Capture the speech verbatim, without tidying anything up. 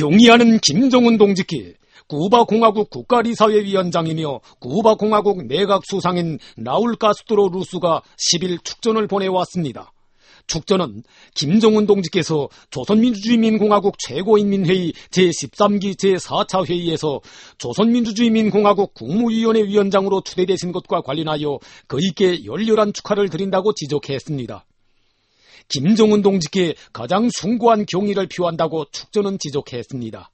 경의하는 김정은 동지께 쿠바공화국 국가리사회위원장이며 쿠바공화국 내각수상인 라울 카스트로 루스가 십 일 축전을 보내왔습니다. 축전은 김정은 동지께서 조선민주주의민공화국 최고인민회의 제십삼 기 제사 차 회의에서 조선민주주의민공화국 국무위원회 위원장으로 추대되신 것과 관련하여 그에게 열렬한 축하를 드린다고 지적했습니다. 김정은 동지께 가장 숭고한 경의를 표한다고 축전은 지적했습니다.